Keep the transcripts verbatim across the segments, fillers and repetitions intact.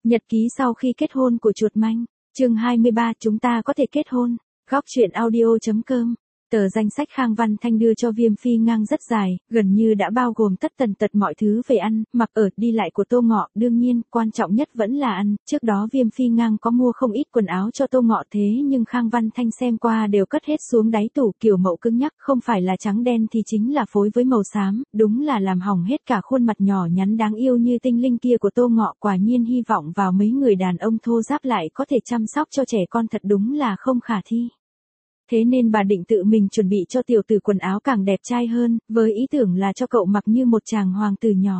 Nhật ký sau khi kết hôn của chuột manh, chương hai mươi ba, chúng ta có thể kết hôn. Góc truyện audio chấm com. Tờ danh sách Khang Văn Thanh đưa cho Viêm Phi Ngang rất dài, gần như đã bao gồm tất tần tật mọi thứ về ăn, mặc ở, đi lại của Tô Ngọ, đương nhiên, quan trọng nhất vẫn là ăn. Trước đó Viêm Phi Ngang có mua không ít quần áo cho Tô Ngọ thế nhưng Khang Văn Thanh xem qua đều cất hết xuống đáy tủ, kiểu mẫu cứng nhắc, không phải là trắng đen thì chính là phối với màu xám, đúng là làm hỏng hết cả khuôn mặt nhỏ nhắn đáng yêu như tinh linh kia của Tô Ngọ. Quả nhiên hy vọng vào mấy người đàn ông thô ráp lại có thể chăm sóc cho trẻ con thật đúng là không khả thi. Thế nên bà định tự mình chuẩn bị cho tiểu tử quần áo càng đẹp trai hơn, với ý tưởng là cho cậu mặc như một chàng hoàng tử nhỏ.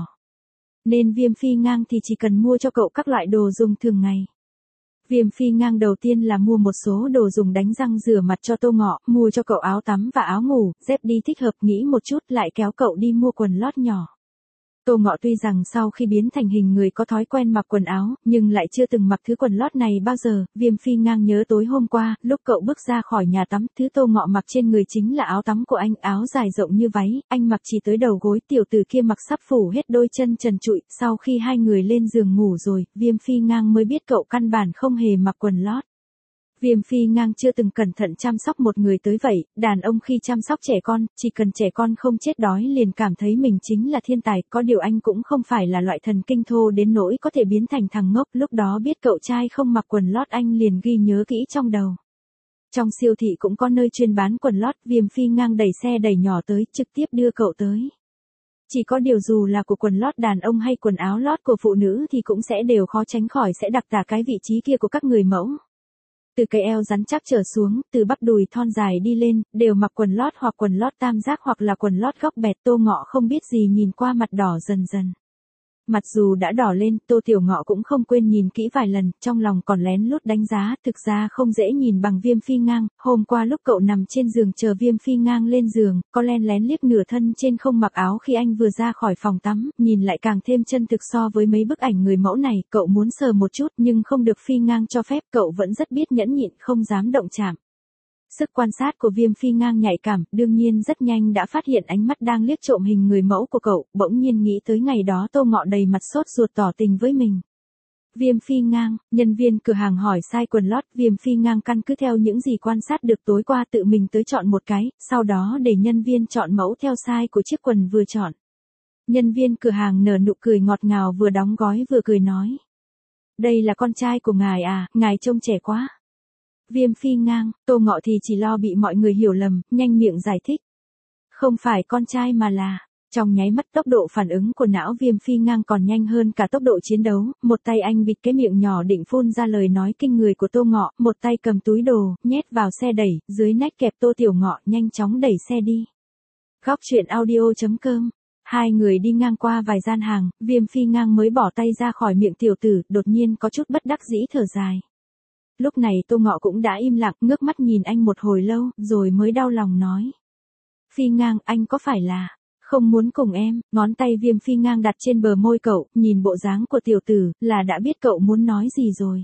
Nên Viêm Phi Ngang thì chỉ cần mua cho cậu các loại đồ dùng thường ngày. Viêm Phi Ngang đầu tiên là mua một số đồ dùng đánh răng rửa mặt cho Tô Ngọ, mua cho cậu áo tắm và áo ngủ, dép đi thích hợp, nghĩ một chút lại kéo cậu đi mua quần lót nhỏ. Tô Ngọ tuy rằng sau khi biến thành hình người có thói quen mặc quần áo, nhưng lại chưa từng mặc thứ quần lót này bao giờ. Viêm Phi Ngang nhớ tối hôm qua, lúc cậu bước ra khỏi nhà tắm, thứ Tô Ngọ mặc trên người chính là áo tắm của anh, áo dài rộng như váy, anh mặc chỉ tới đầu gối, tiểu tử kia mặc sắp phủ hết đôi chân trần trụi. Sau khi hai người lên giường ngủ rồi, Viêm Phi Ngang mới biết cậu căn bản không hề mặc quần lót. Viêm Phi Ngang chưa từng cẩn thận chăm sóc một người tới vậy, đàn ông khi chăm sóc trẻ con, chỉ cần trẻ con không chết đói liền cảm thấy mình chính là thiên tài, có điều anh cũng không phải là loại thần kinh thô đến nỗi có thể biến thành thằng ngốc, lúc đó biết cậu trai không mặc quần lót anh liền ghi nhớ kỹ trong đầu. Trong siêu thị cũng có nơi chuyên bán quần lót, Viêm Phi Ngang đẩy xe đẩy nhỏ tới, trực tiếp đưa cậu tới. Chỉ có điều dù là của quần lót đàn ông hay quần áo lót của phụ nữ thì cũng sẽ đều khó tránh khỏi sẽ đặc tả cái vị trí kia của các người mẫu. Từ cái eo rắn chắc trở xuống, từ bắp đùi thon dài đi lên, đều mặc quần lót hoặc quần lót tam giác hoặc là quần lót góc bẹt. Tô Ngọ không biết gì nhìn qua mặt đỏ dần dần. Mặt dù đã đỏ lên, Tô Tiểu Ngọ cũng không quên nhìn kỹ vài lần, trong lòng còn lén lút đánh giá, thực ra không dễ nhìn bằng Viêm Phi Ngang. Hôm qua lúc cậu nằm trên giường chờ Viêm Phi Ngang lên giường, có len lén liếc nửa thân trên không mặc áo khi anh vừa ra khỏi phòng tắm, nhìn lại càng thêm chân thực so với mấy bức ảnh người mẫu này. Cậu muốn sờ một chút nhưng không được Phi Ngang cho phép, cậu vẫn rất biết nhẫn nhịn, không dám động chạm. Sức quan sát của Viêm Phi Ngang nhạy cảm, đương nhiên rất nhanh đã phát hiện ánh mắt đang liếc trộm hình người mẫu của cậu, bỗng nhiên nghĩ tới ngày đó Tô Ngọ đầy mặt sốt ruột tỏ tình với mình. Viêm Phi Ngang, nhân viên cửa hàng hỏi size quần lót, Viêm Phi Ngang căn cứ theo những gì quan sát được tối qua tự mình tới chọn một cái, sau đó để nhân viên chọn mẫu theo size của chiếc quần vừa chọn. Nhân viên cửa hàng nở nụ cười ngọt ngào, vừa đóng gói vừa cười nói: "Đây là con trai của ngài à, ngài trông trẻ quá." Viêm Phi Ngang, Tô Ngọ thì chỉ lo bị mọi người hiểu lầm, nhanh miệng giải thích: "Không phải con trai mà là..." Trong nháy mắt tốc độ phản ứng của não Viêm Phi Ngang còn nhanh hơn cả tốc độ chiến đấu, một tay anh bịt cái miệng nhỏ định phun ra lời nói kinh người của Tô Ngọ, một tay cầm túi đồ, nhét vào xe đẩy, dưới nách kẹp Tô Tiểu Ngọ, nhanh chóng đẩy xe đi. Góc truyện audio chấm com. Hai người đi ngang qua vài gian hàng, Viêm Phi Ngang mới bỏ tay ra khỏi miệng tiểu tử, đột nhiên có chút bất đắc dĩ thở dài. Lúc này Tô Ngọ cũng đã im lặng, ngước mắt nhìn anh một hồi lâu, rồi mới đau lòng nói: "Phi Ngang, anh có phải là không muốn cùng em?" Ngón tay Viêm Phi Ngang đặt trên bờ môi cậu, nhìn bộ dáng của tiểu tử, là đã biết cậu muốn nói gì rồi.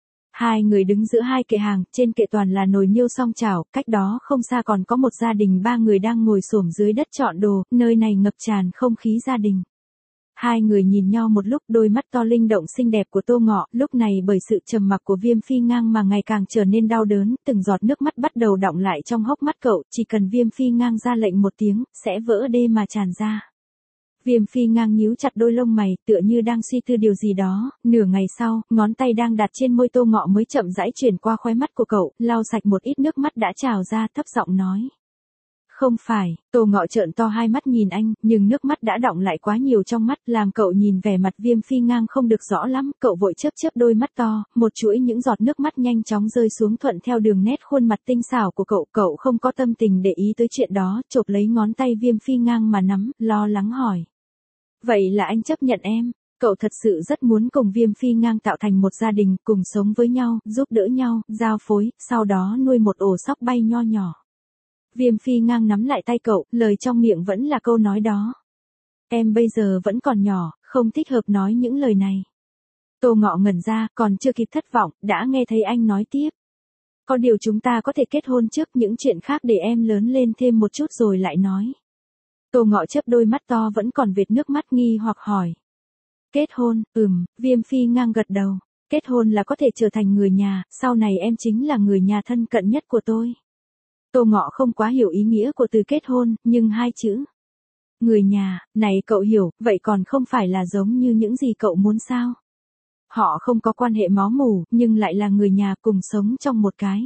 Hai người đứng giữa hai kệ hàng, trên kệ toàn là nồi niêu song chảo, cách đó không xa còn có một gia đình ba người đang ngồi xổm dưới đất chọn đồ, nơi này ngập tràn không khí gia đình. Hai người nhìn nhau một lúc, đôi mắt to linh động xinh đẹp của Tô Ngọ, lúc này bởi sự trầm mặc của Viêm Phi Ngang mà ngày càng trở nên đau đớn, từng giọt nước mắt bắt đầu đọng lại trong hốc mắt cậu, chỉ cần Viêm Phi Ngang ra lệnh một tiếng, sẽ vỡ đê mà tràn ra. Viêm Phi Ngang nhíu chặt đôi lông mày, tựa như đang suy tư điều gì đó, nửa ngày sau, ngón tay đang đặt trên môi Tô Ngọ mới chậm rãi chuyển qua khóe mắt của cậu, lau sạch một ít nước mắt đã trào ra, thấp giọng nói: "Không phải." Tô Ngọ trợn to hai mắt nhìn anh, nhưng nước mắt đã đọng lại quá nhiều trong mắt, làm cậu nhìn vẻ mặt Viêm Phi Ngang không được rõ lắm, cậu vội chớp chớp đôi mắt to, một chuỗi những giọt nước mắt nhanh chóng rơi xuống thuận theo đường nét khuôn mặt tinh xảo của cậu, cậu không có tâm tình để ý tới chuyện đó, chộp lấy ngón tay Viêm Phi Ngang mà nắm, lo lắng hỏi: "Vậy là anh chấp nhận em?" Cậu thật sự rất muốn cùng Viêm Phi Ngang tạo thành một gia đình, cùng sống với nhau, giúp đỡ nhau, giao phối, sau đó nuôi một ổ sóc bay nho nhỏ. Viêm Phi Ngang nắm lại tay cậu, lời trong miệng vẫn là câu nói đó: "Em bây giờ vẫn còn nhỏ, không thích hợp nói những lời này." Tô Ngọ ngẩn ra, còn chưa kịp thất vọng, đã nghe thấy anh nói tiếp: "Có điều chúng ta có thể kết hôn trước, những chuyện khác để em lớn lên thêm một chút rồi lại nói." Tô Ngọ chớp đôi mắt to vẫn còn vệt nước mắt nghi hoặc hỏi: "Kết hôn?" "Ừm." Viêm Phi Ngang gật đầu. Kết hôn là có thể trở thành người nhà, sau này em chính là người nhà thân cận nhất của tôi. Tô Ngọ không quá hiểu ý nghĩa của từ kết hôn, nhưng hai chữ người nhà, này cậu hiểu, vậy còn không phải là giống như những gì cậu muốn sao? Họ không có quan hệ máu mủ, nhưng lại là người nhà cùng sống trong một cái.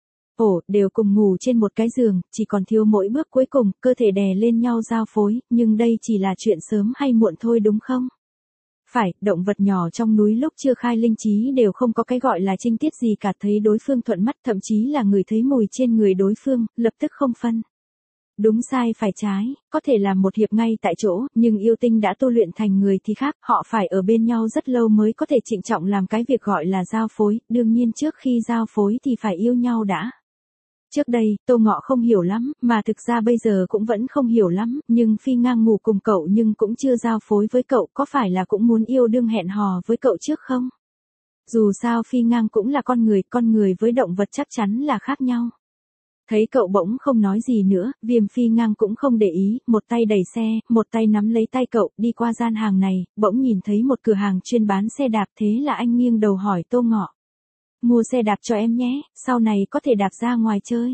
Ồ, đều cùng ngủ trên một cái giường, chỉ còn thiếu mỗi bước cuối cùng, cơ thể đè lên nhau giao phối, nhưng đây chỉ là chuyện sớm hay muộn thôi đúng không? Phải, động vật nhỏ trong núi lúc chưa khai linh trí đều không có cái gọi là trinh tiết gì cả, thấy đối phương thuận mắt, thậm chí là người thấy mùi trên người đối phương, lập tức không phân đúng sai phải trái, có thể làm một hiệp ngay tại chỗ, nhưng yêu tinh đã tu luyện thành người thì khác, họ phải ở bên nhau rất lâu mới có thể trịnh trọng làm cái việc gọi là giao phối, đương nhiên trước khi giao phối thì phải yêu nhau đã. Trước đây, Tô Ngọ không hiểu lắm, mà thực ra bây giờ cũng vẫn không hiểu lắm, nhưng Phi Ngang ngủ cùng cậu nhưng cũng chưa giao phối với cậu, có phải là cũng muốn yêu đương hẹn hò với cậu trước không? Dù sao Phi Ngang cũng là con người, con người với động vật chắc chắn là khác nhau. Thấy cậu bỗng không nói gì nữa, Viêm Phi Ngang cũng không để ý, một tay đẩy xe, một tay nắm lấy tay cậu, đi qua gian hàng này, bỗng nhìn thấy một cửa hàng chuyên bán xe đạp, thế là anh nghiêng đầu hỏi Tô Ngọ. Mua xe đạp cho em nhé, sau này có thể đạp ra ngoài chơi.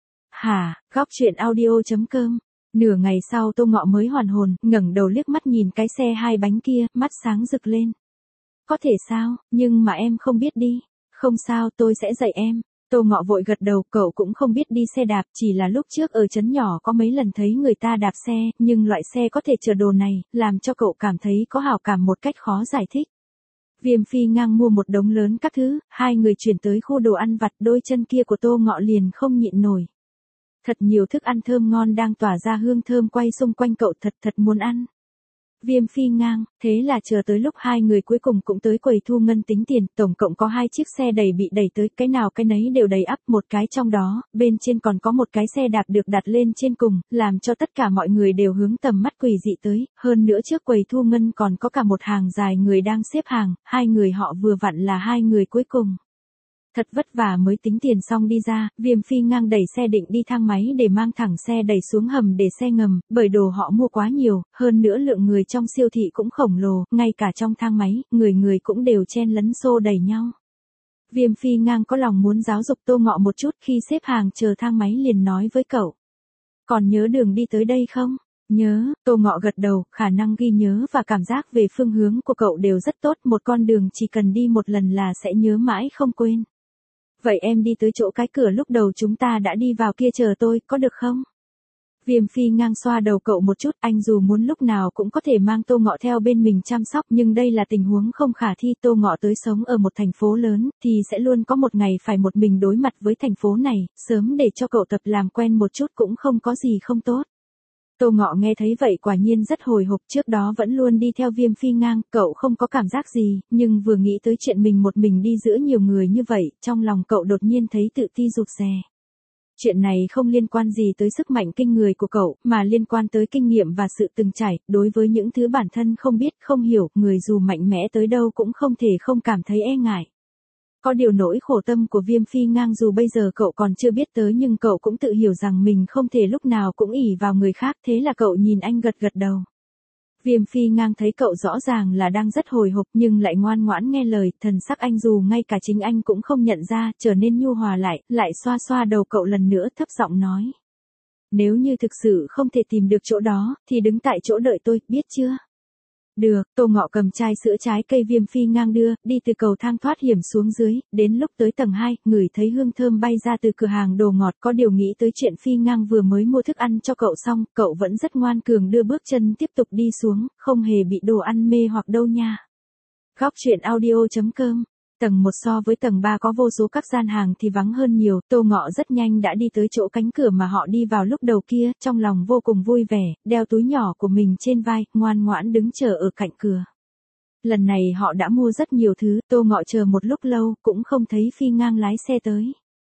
Hả, góc chuyện audio chấm com. Nửa ngày sau Tô Ngọ mới hoàn hồn, ngẩng đầu liếc mắt nhìn cái xe hai bánh kia, mắt sáng rực lên. Có thể sao, nhưng mà em không biết đi. Không sao, tôi sẽ dạy em. Tô Ngọ vội gật đầu, cậu cũng không biết đi xe đạp, chỉ là lúc trước ở trấn nhỏ có mấy lần thấy người ta đạp xe, nhưng loại xe có thể chở đồ này, làm cho cậu cảm thấy có hảo cảm một cách khó giải thích. Viêm Phi Ngang mua một đống lớn các thứ, hai người chuyển tới khu đồ ăn vặt, đôi chân kia của Tô Ngọ liền không nhịn nổi. Thật nhiều thức ăn thơm ngon đang tỏa ra hương thơm quay xung quanh cậu, thật thật muốn ăn. Viêm Phi Ngang, thế là chờ tới lúc hai người cuối cùng cũng tới quầy thu ngân tính tiền, tổng cộng có hai chiếc xe đầy bị đẩy tới, cái nào cái nấy đều đầy ắp, một cái trong đó, bên trên còn có một cái xe đạp được đặt lên trên cùng, làm cho tất cả mọi người đều hướng tầm mắt quỷ dị tới, hơn nữa trước quầy thu ngân còn có cả một hàng dài người đang xếp hàng, hai người họ vừa vặn là hai người cuối cùng. Thật vất vả mới tính tiền xong đi ra, Viêm Phi Ngang đẩy xe định đi thang máy để mang thẳng xe đẩy xuống hầm để xe ngầm, bởi đồ họ mua quá nhiều, hơn nữa lượng người trong siêu thị cũng khổng lồ, ngay cả trong thang máy, người người cũng đều chen lấn xô đẩy nhau. Viêm Phi Ngang có lòng muốn giáo dục Tô Ngọ một chút, khi xếp hàng chờ thang máy liền nói với cậu. Còn nhớ đường đi tới đây không? Nhớ, Tô Ngọ gật đầu, khả năng ghi nhớ và cảm giác về phương hướng của cậu đều rất tốt, một con đường chỉ cần đi một lần là sẽ nhớ mãi không quên. Vậy em đi tới chỗ cái cửa lúc đầu chúng ta đã đi vào kia chờ tôi, có được không? Viêm Phi Ngang xoa đầu cậu một chút, anh dù muốn lúc nào cũng có thể mang Tô Ngọ theo bên mình chăm sóc, nhưng đây là tình huống không khả thi. Tô Ngọ tới sống ở một thành phố lớn, thì sẽ luôn có một ngày phải một mình đối mặt với thành phố này, sớm để cho cậu tập làm quen một chút cũng không có gì không tốt. Tô Ngọ nghe thấy vậy quả nhiên rất hồi hộp, trước đó vẫn luôn đi theo Viêm Phi Ngang, cậu không có cảm giác gì, nhưng vừa nghĩ tới chuyện mình một mình đi giữa nhiều người như vậy, trong lòng cậu đột nhiên thấy tự ti rụt rè. Chuyện này không liên quan gì tới sức mạnh kinh người của cậu, mà liên quan tới kinh nghiệm và sự từng trải, đối với những thứ bản thân không biết, không hiểu, người dù mạnh mẽ tới đâu cũng không thể không cảm thấy e ngại. Có điều nỗi khổ tâm của Viêm Phi Ngang dù bây giờ cậu còn chưa biết tới nhưng cậu cũng tự hiểu rằng mình không thể lúc nào cũng ỷ vào người khác, thế là cậu nhìn anh gật gật đầu. Viêm Phi Ngang thấy cậu rõ ràng là đang rất hồi hộp nhưng lại ngoan ngoãn nghe lời, thần sắc anh dù ngay cả chính anh cũng không nhận ra, trở nên nhu hòa lại, lại xoa xoa đầu cậu lần nữa thấp giọng nói. Nếu như thực sự không thể tìm được chỗ đó, thì đứng tại chỗ đợi tôi, biết chưa? Được, Tô Ngọ cầm chai sữa trái cây Viêm Phi Ngang đưa, đi từ cầu thang thoát hiểm xuống dưới, đến lúc tới tầng hai, ngửi thấy hương thơm bay ra từ cửa hàng đồ ngọt, có điều nghĩ tới chuyện Phi Ngang vừa mới mua thức ăn cho cậu xong, cậu vẫn rất ngoan cường đưa bước chân tiếp tục đi xuống, không hề bị đồ ăn mê hoặc đâu nha. Góc chuyện audio chấm com. Tầng một so với tầng ba có vô số các gian hàng thì vắng hơn nhiều, Tô Ngọ rất nhanh đã đi tới chỗ cánh cửa mà họ đi vào lúc đầu kia, trong lòng vô cùng vui vẻ, đeo túi nhỏ của mình trên vai, ngoan ngoãn đứng chờ ở cạnh cửa. Lần này họ đã mua rất nhiều thứ, Tô Ngọ chờ một lúc lâu, cũng không thấy Phi Ngang lái xe tới.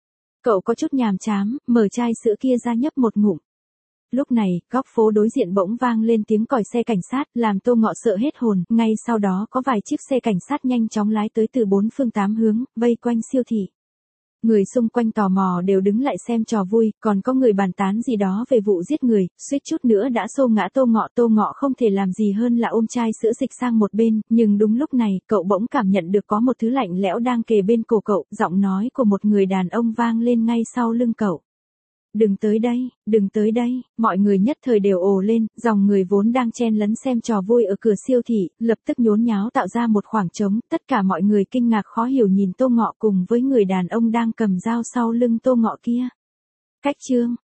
Cậu có chút nhàm chán, mở chai sữa kia ra nhấp một ngụm. Lúc này, góc phố đối diện bỗng vang lên tiếng còi xe cảnh sát, làm Tô Ngọ sợ hết hồn, ngay sau đó có vài chiếc xe cảnh sát nhanh chóng lái tới từ bốn phương tám hướng, vây quanh siêu thị. Người xung quanh tò mò đều đứng lại xem trò vui, còn có người bàn tán gì đó về vụ giết người, suýt chút nữa đã xô ngã Tô Ngọ. Tô Ngọ không thể làm gì hơn là ôm chai sữa dịch sang một bên, nhưng đúng lúc này, cậu bỗng cảm nhận được có một thứ lạnh lẽo đang kề bên cổ cậu, giọng nói của một người đàn ông vang lên ngay sau lưng cậu. Đừng tới đây, đừng tới đây, mọi người nhất thời đều ồ lên, dòng người vốn đang chen lấn xem trò vui ở cửa siêu thị, lập tức nhốn nháo tạo ra một khoảng trống, tất cả mọi người kinh ngạc khó hiểu nhìn Tô Ngọ cùng với người đàn ông đang cầm dao sau lưng Tô Ngọ kia. Cách chương